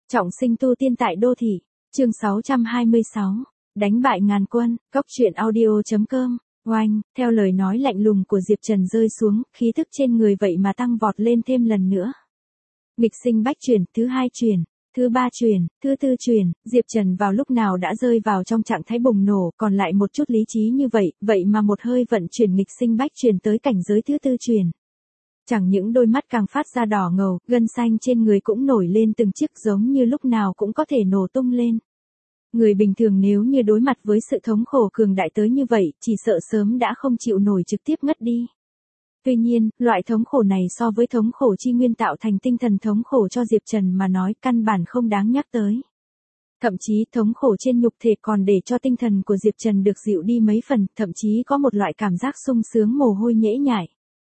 Trọng sinh tu tiên tại đô thị, chương 626, đánh bại ngàn quân, góc truyện audio.com, oanh, theo lời nói lạnh lùng của Diệp Trần rơi xuống, khí thức trên người vậy mà tăng vọt lên thêm lần nữa. Nghịch sinh bách chuyển, thứ hai chuyển, thứ ba chuyển, thứ tư chuyển, Diệp Trần vào lúc nào đã rơi vào trong trạng thái bùng nổ, còn lại một chút lý trí như vậy mà một hơi vận chuyển nghịch sinh bách chuyển tới cảnh giới thứ tư chuyển. Chẳng những đôi mắt càng phát ra đỏ ngầu, gân xanh trên người cũng nổi lên từng chiếc giống như lúc nào cũng có thể nổ tung lên. Người bình thường nếu như đối mặt với sự thống khổ cường đại tới như vậy, chỉ sợ sớm đã không chịu nổi trực tiếp ngất đi. Tuy nhiên, loại thống khổ này so với thống khổ chi nguyên tạo thành tinh thần thống khổ cho Diệp Trần mà nói căn bản không đáng nhắc tới. Thậm chí thống khổ trên nhục thể còn để cho tinh thần của Diệp Trần được dịu đi mấy phần, thậm chí có một loại cảm giác sung sướng mồ hôi nhễ nhại.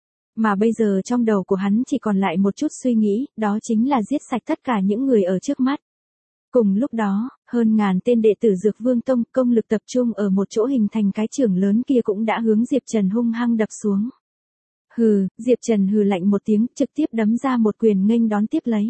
Mà bây giờ trong đầu của hắn chỉ còn lại một chút suy nghĩ, đó chính là giết sạch tất cả những người ở trước mắt. Cùng lúc đó, hơn ngàn tên đệ tử Dược Vương Tông công lực tập trung ở một chỗ hình thành cái chưởng lớn kia cũng đã hướng Diệp Trần hung hăng đập xuống. Hừ, Diệp Trần hừ lạnh một tiếng, trực tiếp đấm ra một quyền nghênh đón tiếp lấy.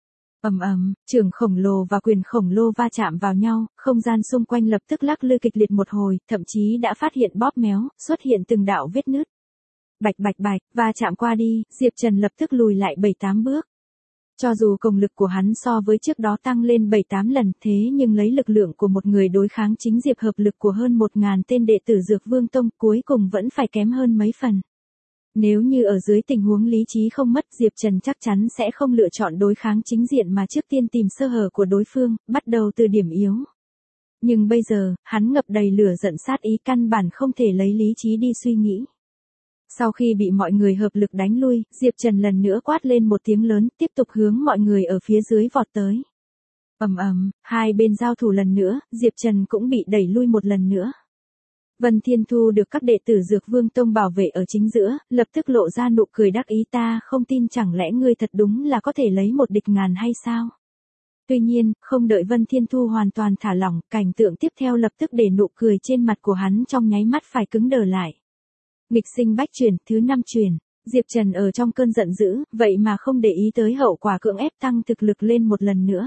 Ầm ầm, chưởng khổng lồ và quyền khổng lồ va chạm vào nhau, không gian xung quanh lập tức lắc lư kịch liệt một hồi, thậm chí đã phát hiện bóp méo, xuất hiện từng đạo vết nứt. Bạch bạch bạch, va chạm qua đi, Diệp Trần lập tức lùi lại 7-8 bước. Cho dù công lực của hắn so với trước đó tăng lên 7-8 lần, thế nhưng lấy lực lượng của một người đối kháng chính Diệp hợp lực của hơn 1.000 tên đệ tử Dược Vương Tông cuối cùng vẫn phải kém hơn mấy phần. Nếu như ở dưới tình huống lý trí không mất, Diệp Trần chắc chắn sẽ không lựa chọn đối kháng chính diện mà trước tiên tìm sơ hở của đối phương, bắt đầu từ điểm yếu. Nhưng bây giờ, hắn ngập đầy lửa giận sát ý, căn bản không thể lấy lý trí đi suy nghĩ. Sau khi bị mọi người hợp lực đánh lui, Diệp Trần lần nữa quát lên một tiếng lớn, tiếp tục hướng mọi người ở phía dưới vọt tới. Ầm ầm, hai bên giao thủ lần nữa, Diệp Trần cũng bị đẩy lui một lần nữa. Vân Thiên Thu được các đệ tử Dược Vương Tông bảo vệ ở chính giữa, lập tức lộ ra nụ cười đắc ý, ta không tin chẳng lẽ ngươi thật đúng là có thể lấy một địch ngàn hay sao? Tuy nhiên, không đợi Vân Thiên Thu hoàn toàn thả lỏng, cảnh tượng tiếp theo lập tức để nụ cười trên mặt của hắn trong nháy mắt phải cứng đờ lại. Nghịch sinh bách chuyển, thứ 5 chuyển, Diệp Trần ở trong cơn giận dữ, vậy mà không để ý tới hậu quả cưỡng ép tăng thực lực lên một lần nữa.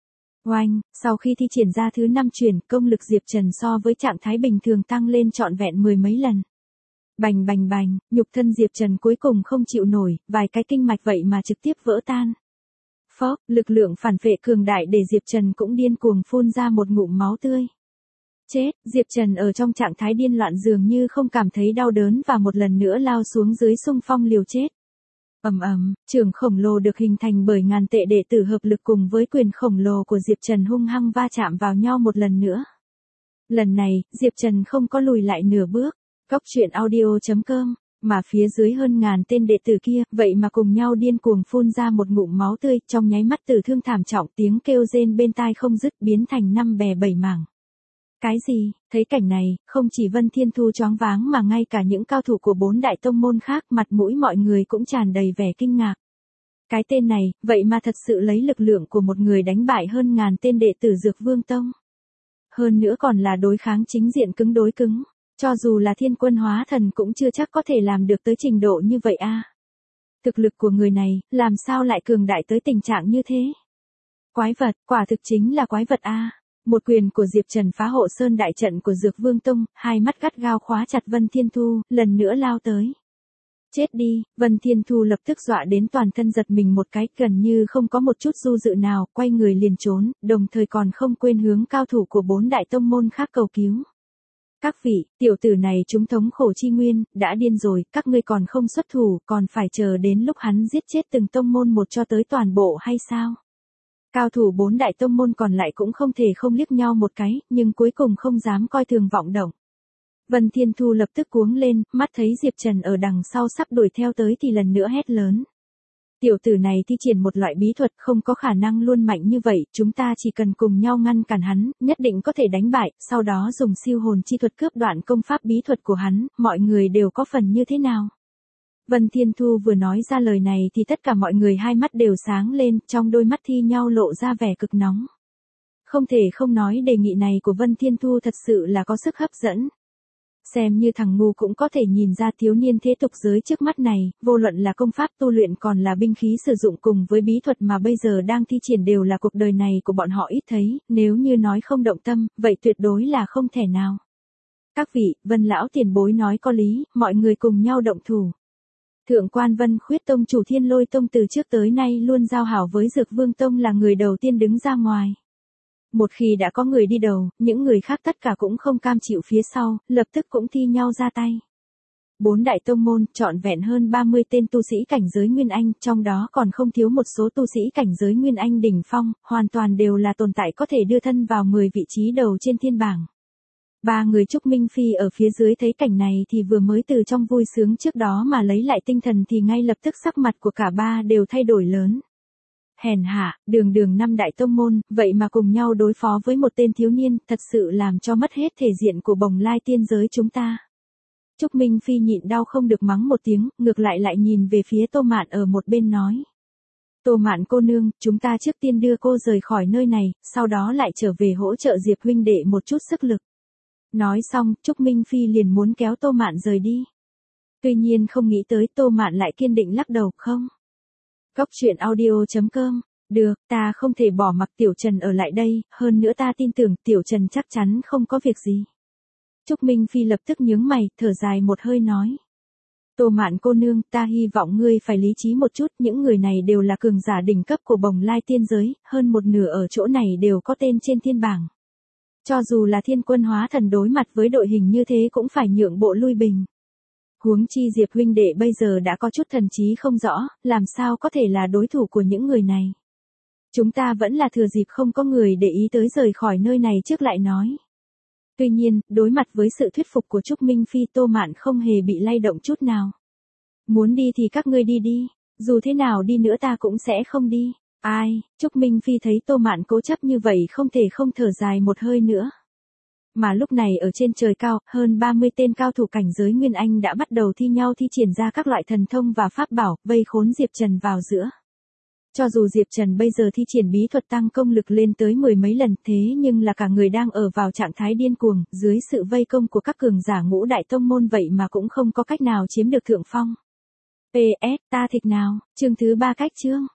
Oanh, sau khi thi triển ra thứ 5 chuyển, công lực Diệp Trần so với trạng thái bình thường tăng lên trọn vẹn 10 mấy lần. Bành bành bành, nhục thân Diệp Trần cuối cùng không chịu nổi, vài cái kinh mạch vậy mà trực tiếp vỡ tan. Phốc, lực lượng phản phệ cường đại để Diệp Trần cũng điên cuồng phun ra một ngụm máu tươi. Chết, Diệp Trần ở trong trạng thái điên loạn dường như không cảm thấy đau đớn và một lần nữa lao xuống dưới xung phong liều chết. Ầm ầm, chưởng khổng lồ được hình thành bởi ngàn tệ đệ tử hợp lực cùng với quyền khổng lồ của Diệp Trần hung hăng va chạm vào nhau một lần nữa. Lần này, Diệp Trần không có lùi lại nửa bước. Góc truyện audio.com, mà phía dưới hơn ngàn tên đệ tử kia, vậy mà cùng nhau điên cuồng phun ra một ngụm máu tươi, trong nháy mắt tử thương thảm trọng, tiếng kêu rên bên tai không dứt, biến thành 5 bè 7 mảng. Cái gì? Thấy cảnh này, không chỉ Vân Thiên Thu choáng váng mà ngay cả những cao thủ của 4 đại tông môn khác, mặt mũi mọi người cũng tràn đầy vẻ kinh ngạc. Cái tên này, vậy mà thật sự lấy lực lượng của một người đánh bại hơn ngàn tên đệ tử Dược Vương Tông. Hơn nữa còn là đối kháng chính diện cứng đối cứng. Cho dù là Thiên Quân Hóa Thần cũng chưa chắc có thể làm được tới trình độ như vậy a. Thực lực của người này, làm sao lại cường đại tới tình trạng như thế? Quái vật, quả thực chính là quái vật a. Một quyền của Diệp Trần phá hộ sơn đại trận của Dược Vương Tông, hai mắt gắt gao khóa chặt Vân Thiên Thu, lần nữa lao tới. Chết đi, Vân Thiên Thu lập tức dọa đến toàn thân giật mình một cái, gần như không có một chút du dự nào, quay người liền trốn, đồng thời còn không quên hướng cao thủ của 4 đại tông môn khác cầu cứu. Các vị, tiểu tử này chúng thống khổ chi nguyên, đã điên rồi, các ngươi còn không xuất thủ, còn phải chờ đến lúc hắn giết chết từng tông môn một cho tới toàn bộ hay sao? Cao thủ 4 đại tông môn còn lại cũng không thể không liếc nhau một cái, nhưng cuối cùng không dám coi thường vọng động. Vân Thiên Thu lập tức cuống lên, mắt thấy Diệp Trần ở đằng sau sắp đuổi theo tới thì lần nữa hét lớn. Tiểu tử này thi triển một loại bí thuật không có khả năng luôn mạnh như vậy, chúng ta chỉ cần cùng nhau ngăn cản hắn, nhất định có thể đánh bại, sau đó dùng siêu hồn chi thuật cướp đoạn công pháp bí thuật của hắn, mọi người đều có phần như thế nào? Vân Thiên Thu vừa nói ra lời này thì tất cả mọi người hai mắt đều sáng lên, trong đôi mắt thi nhau lộ ra vẻ cực nóng. Không thể không nói đề nghị này của Vân Thiên Thu thật sự là có sức hấp dẫn. Xem như thằng ngu cũng có thể nhìn ra thiếu niên thế tục giới trước mắt này, vô luận là công pháp tu luyện còn là binh khí sử dụng cùng với bí thuật mà bây giờ đang thi triển đều là cuộc đời này của bọn họ ít thấy, nếu như nói không động tâm, vậy tuyệt đối là không thể nào. Các vị, Vân lão tiền bối nói có lý, mọi người cùng nhau động thủ. Thượng quan Vân Khuyết tông chủ Thiên Lôi tông từ trước tới nay luôn giao hảo với Dược Vương tông là người đầu tiên đứng ra ngoài. Một khi đã có người đi đầu, những người khác tất cả cũng không cam chịu phía sau, lập tức cũng thi nhau ra tay. 4 đại tông môn, trọn vẹn hơn 30 tên tu sĩ cảnh giới Nguyên Anh, trong đó còn không thiếu một số tu sĩ cảnh giới Nguyên Anh đỉnh phong, hoàn toàn đều là tồn tại có thể đưa thân vào 10 vị trí đầu trên thiên bảng. Ba người Trúc Minh Phi ở phía dưới thấy cảnh này thì vừa mới từ trong vui sướng trước đó mà lấy lại tinh thần thì ngay lập tức sắc mặt của cả ba đều thay đổi lớn. Hèn hạ, đường 5 đại tông môn, vậy mà cùng nhau đối phó với một tên thiếu niên, thật sự làm cho mất hết thể diện của Bồng Lai tiên giới chúng ta. Trúc Minh Phi nhịn đau không được mắng một tiếng, ngược lại nhìn về phía Tô Mạn ở một bên nói. Tô Mạn cô nương, chúng ta trước tiên đưa cô rời khỏi nơi này, sau đó lại trở về hỗ trợ Diệp huynh đệ một chút sức lực. Nói xong, Trúc Minh Phi liền muốn kéo Tô Mạn rời đi. Tuy nhiên không nghĩ tới Tô Mạn lại kiên định lắc đầu, không. Góc truyện audio.com, được, ta không thể bỏ mặc Tiểu Trần ở lại đây, hơn nữa ta tin tưởng Tiểu Trần chắc chắn không có việc gì. Trúc Minh Phi lập tức nhướng mày, thở dài một hơi nói. Tô Mạn cô nương, ta hy vọng ngươi phải lý trí một chút, những người này đều là cường giả đỉnh cấp của Bồng Lai tiên giới, hơn một nửa ở chỗ này đều có tên trên thiên bảng. Cho dù là Thiên Quân Hóa Thần đối mặt với đội hình như thế cũng phải nhượng bộ lui bình. Huống chi Diệp huynh đệ bây giờ đã có chút thần trí không rõ, làm sao có thể là đối thủ của những người này. Chúng ta vẫn là thừa dịp không có người để ý tới rời khỏi nơi này trước lại nói. Tuy nhiên, đối mặt với sự thuyết phục của Trúc Minh Phi, Tô Mạn không hề bị lay động chút nào. Muốn đi thì các ngươi đi đi, dù thế nào đi nữa ta cũng sẽ không đi. Ai, Trúc Minh Phi thấy Tô Mạn cố chấp như vậy không thể không thở dài một hơi nữa. Mà lúc này ở trên trời cao, hơn 30 tên cao thủ cảnh giới Nguyên Anh đã bắt đầu thi nhau thi triển ra các loại thần thông và pháp bảo, vây khốn Diệp Trần vào giữa. Cho dù Diệp Trần bây giờ thi triển bí thuật tăng công lực lên tới 10 mấy lần thế nhưng là cả người đang ở vào trạng thái điên cuồng, dưới sự vây công của các cường giả ngũ đại tông môn vậy mà cũng không có cách nào chiếm được thượng phong. PS, ta thịt nào, chương thứ 3 cách chương.